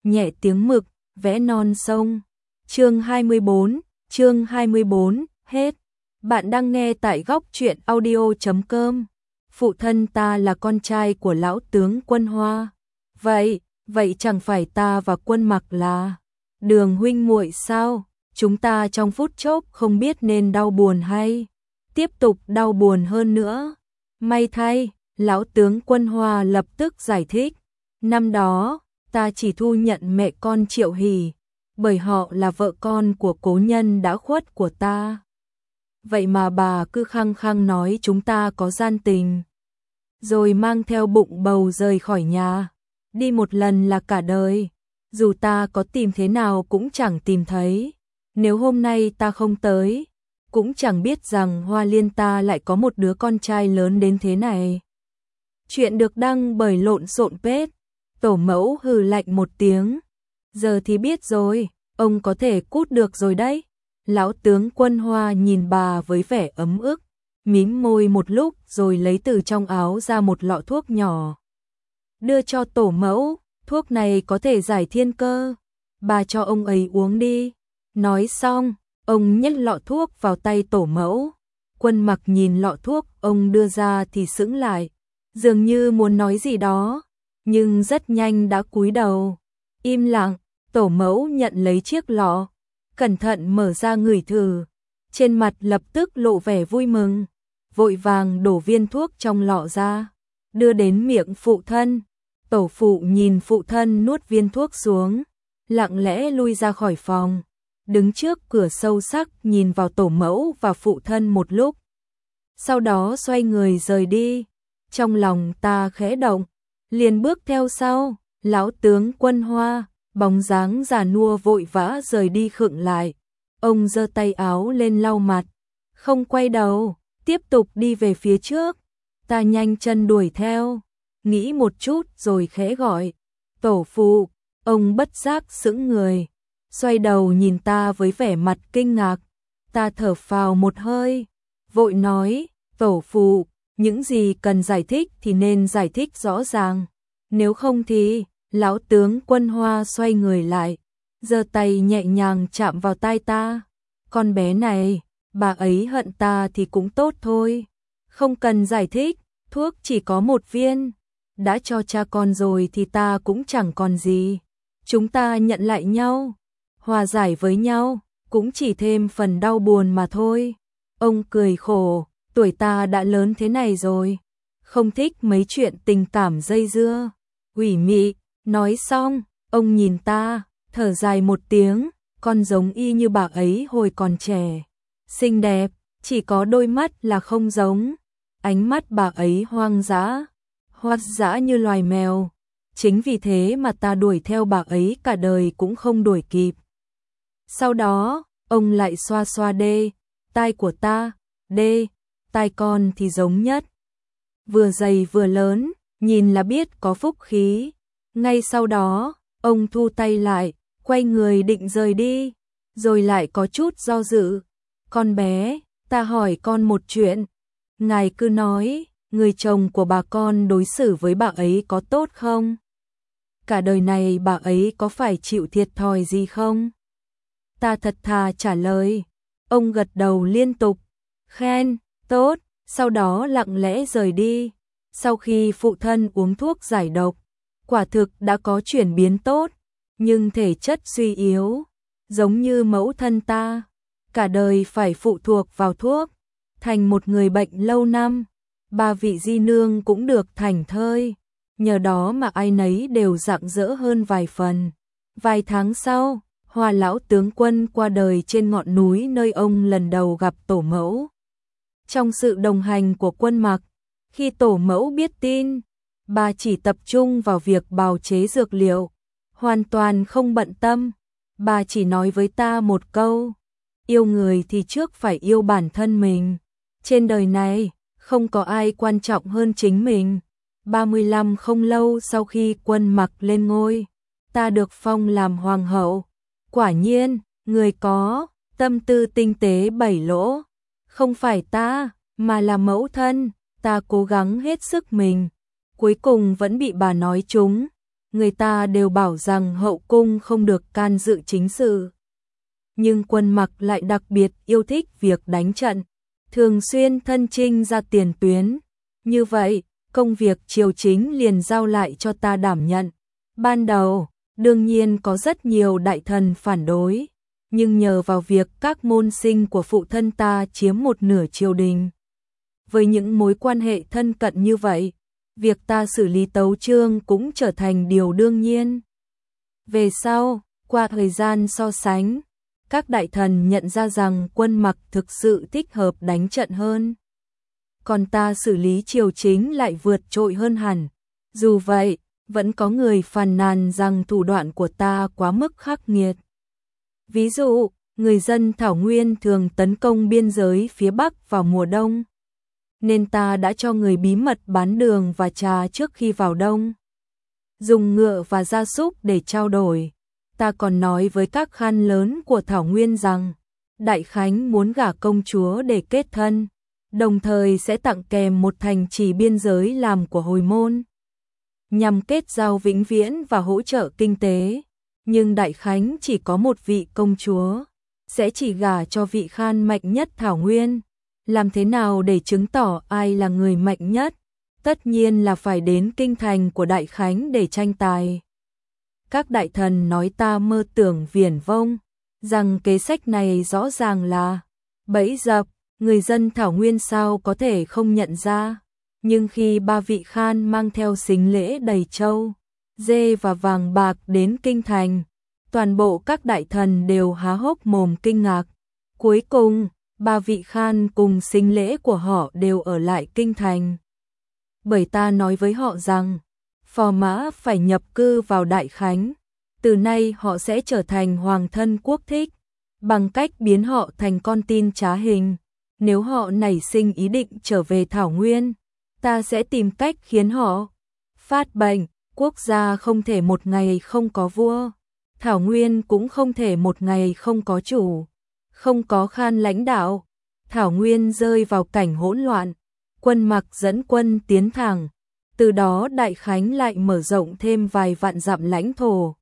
nhẹ tiếng mực, vẽ non sông. Chương 24, hết. Bạn đang nghe tại góc truyện audio.com. Phụ thân ta là con trai của lão tướng Quân Hoa. Vậy chẳng phải ta và Quân Mặc là Đường huynh muội sao? Chúng ta trong phút chốc không biết nên đau buồn hay tiếp tục đau buồn hơn nữa. May thay, lão tướng Quân Hoa lập tức giải thích. Năm đó, ta chỉ thu nhận mẹ con Triệu Hỷ, bởi họ là vợ con của cố nhân đã khuất của ta. Vậy mà bà cứ khăng khăng nói chúng ta có gian tình, rồi mang theo bụng bầu rời khỏi nhà. Đi một lần là cả đời, dù ta có tìm thế nào cũng chẳng tìm thấy. Nếu hôm nay ta không tới, cũng chẳng biết rằng Hoa Liên ta lại có một đứa con trai lớn đến thế này. Chuyện được đăng bởi Lộn Xộn Page. Tổ mẫu hừ lạnh một tiếng. Giờ thì biết rồi, ông có thể cút được rồi đấy. Lão tướng Quân Hoa nhìn bà với vẻ ấm ức, mím môi một lúc rồi lấy từ trong áo ra một lọ thuốc nhỏ. Đưa cho tổ mẫu, thuốc này có thể giải thiên cơ. Bà cho ông ấy uống đi. Nói xong, ông nhét lọ thuốc vào tay tổ mẫu. Quân Mặc nhìn lọ thuốc ông đưa ra thì sững lại, dường như muốn nói gì đó, nhưng rất nhanh đã cúi đầu. Im lặng, tổ mẫu nhận lấy chiếc lọ, cẩn thận mở ra ngửi thử. Trên mặt lập tức lộ vẻ vui mừng, vội vàng đổ viên thuốc trong lọ ra, đưa đến miệng phụ thân. Tổ phụ nhìn phụ thân nuốt viên thuốc xuống, lặng lẽ lui ra khỏi phòng, đứng trước cửa sâu sắc nhìn vào tổ mẫu và phụ thân một lúc. Sau đó xoay người rời đi. Trong lòng ta khẽ động, liền bước theo sau. Lão tướng Quân Hoa, bóng dáng già nua vội vã rời đi khựng lại. Ông giơ tay áo lên lau mặt, không quay đầu, tiếp tục đi về phía trước. Ta nhanh chân đuổi theo, nghĩ một chút rồi khẽ gọi. Tổ phụ. Ông bất giác sững người, xoay đầu nhìn ta với vẻ mặt kinh ngạc. Ta thở phào một hơi, vội nói, tổ phụ, những gì cần giải thích thì nên giải thích rõ ràng. Nếu không thì, lão tướng Quân Hoa xoay người lại, giơ tay nhẹ nhàng chạm vào tai ta. Con bé này, bà ấy hận ta thì cũng tốt thôi. Không cần giải thích, thuốc chỉ có một viên. Đã cho cha con rồi thì ta cũng chẳng còn gì. Chúng ta nhận lại nhau, hòa giải với nhau, cũng chỉ thêm phần đau buồn mà thôi. Ông cười khổ, tuổi ta đã lớn thế này rồi, không thích mấy chuyện tình cảm dây dưa, ủy mị. Nói xong, ông nhìn ta, thở dài một tiếng, con giống y như bà ấy hồi còn trẻ. Xinh đẹp, chỉ có đôi mắt là không giống. Ánh mắt bà ấy hoang dã như loài mèo. Chính vì thế mà ta đuổi theo bà ấy cả đời cũng không đuổi kịp. Sau đó, ông lại xoa xoa tai của ta. Tai con thì giống nhất, vừa dày vừa lớn, nhìn là biết có phúc khí. Ngay sau đó, ông thu tay lại, quay người định rời đi, rồi lại có chút do dự. Con bé, ta hỏi con một chuyện. Ngài cứ nói, người chồng của bà con đối xử với bà ấy có tốt không? Cả đời này bà ấy có phải chịu thiệt thòi gì không? Ta thật thà trả lời. Ông gật đầu liên tục, khen, tốt, sau đó lặng lẽ rời đi. Sau khi phụ thân uống thuốc giải độc, quả thực đã có chuyển biến tốt, nhưng thể chất suy yếu, giống như mẫu thân ta, cả đời phải phụ thuộc vào thuốc, thành một người bệnh lâu năm. Ba vị di nương cũng được thảnh thơi, nhờ đó mà ai nấy đều rạng rỡ hơn vài phần. Vài tháng sau, Hoa lão tướng quân qua đời trên ngọn núi nơi ông lần đầu gặp tổ mẫu. Trong sự đồng hành của Quân Mặc, khi tổ mẫu biết tin, bà chỉ tập trung vào việc bào chế dược liệu, hoàn toàn không bận tâm. Bà chỉ nói với ta một câu, yêu người thì trước phải yêu bản thân mình. Trên đời này, không có ai quan trọng hơn chính mình. 35 không lâu sau khi Quân Mặc lên ngôi, ta được phong làm hoàng hậu. Quả nhiên, người có tâm tư tinh tế bảy lỗ, không phải ta, mà là mẫu thân. Ta cố gắng hết sức mình, cuối cùng vẫn bị bà nói trúng. người ta đều bảo rằng hậu cung không được can dự chính sự. Nhưng Quân Mặc lại đặc biệt yêu thích việc đánh trận, thường xuyên thân chinh ra tiền tuyến. Như vậy, công việc triều chính liền giao lại cho ta đảm nhận. Ban đầu, đương nhiên có rất nhiều đại thần phản đối, nhưng nhờ vào việc các môn sinh của phụ thân ta chiếm một nửa triều đình. Với những mối quan hệ thân cận như vậy, việc ta xử lý tấu chương cũng trở thành điều đương nhiên. Về sau, qua thời gian so sánh, các đại thần nhận ra rằng Quân Mặc thực sự thích hợp đánh trận hơn. Còn ta xử lý triều chính lại vượt trội hơn hẳn. Dù vậy, vẫn có người phàn nàn rằng thủ đoạn của ta quá mức khắc nghiệt. Ví dụ, người dân Thảo Nguyên thường tấn công biên giới phía Bắc vào mùa đông, nên ta đã cho người bí mật bán đường và trà trước khi vào đông. Dùng ngựa và gia súc để trao đổi. Ta còn nói với các khan lớn của Thảo Nguyên rằng, Đại Khánh muốn gả công chúa để kết thân, đồng thời sẽ tặng kèm một thành trì biên giới làm của hồi môn, nhằm kết giao vĩnh viễn và hỗ trợ kinh tế. Nhưng Đại Khánh chỉ có một vị công chúa, sẽ chỉ gả cho vị khan mạnh nhất Thảo Nguyên. Làm thế nào để chứng tỏ ai là người mạnh nhất? Tất nhiên là phải đến kinh thành của Đại Khánh để tranh tài. Các đại thần nói ta mơ tưởng viển vông, rằng kế sách này rõ ràng là bẫy dập, người dân Thảo Nguyên sao có thể không nhận ra. Nhưng khi ba vị khan mang theo sính lễ đầy châu, dê và vàng bạc đến kinh thành, toàn bộ các đại thần đều há hốc mồm kinh ngạc. Cuối cùng, ba vị khan cùng sính lễ của họ đều ở lại kinh thành. Bởi ta nói với họ rằng, phò mã phải nhập cư vào Đại Khánh, từ nay họ sẽ trở thành hoàng thân quốc thích, bằng cách biến họ thành con tin trá hình. Nếu họ nảy sinh ý định trở về Thảo Nguyên, ta sẽ tìm cách khiến họ phát bệnh. Quốc gia không thể một ngày không có vua, Thảo Nguyên cũng không thể một ngày không có chủ, không có khan lãnh đạo. Thảo Nguyên rơi vào cảnh hỗn loạn. Quân Mặc dẫn quân tiến thẳng, từ đó Đại Khánh lại mở rộng thêm vài vạn dặm lãnh thổ.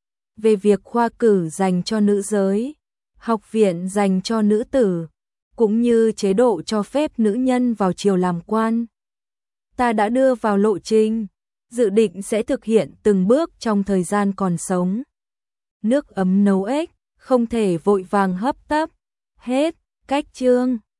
Về việc khoa cử dành cho nữ giới, học viện dành cho nữ tử, cũng như chế độ cho phép nữ nhân vào triều làm quan, ta đã đưa vào lộ trình, dự định sẽ thực hiện từng bước trong thời gian còn sống. Nước ấm nấu ếch, không thể vội vàng hấp tấp. Hết. Cách chương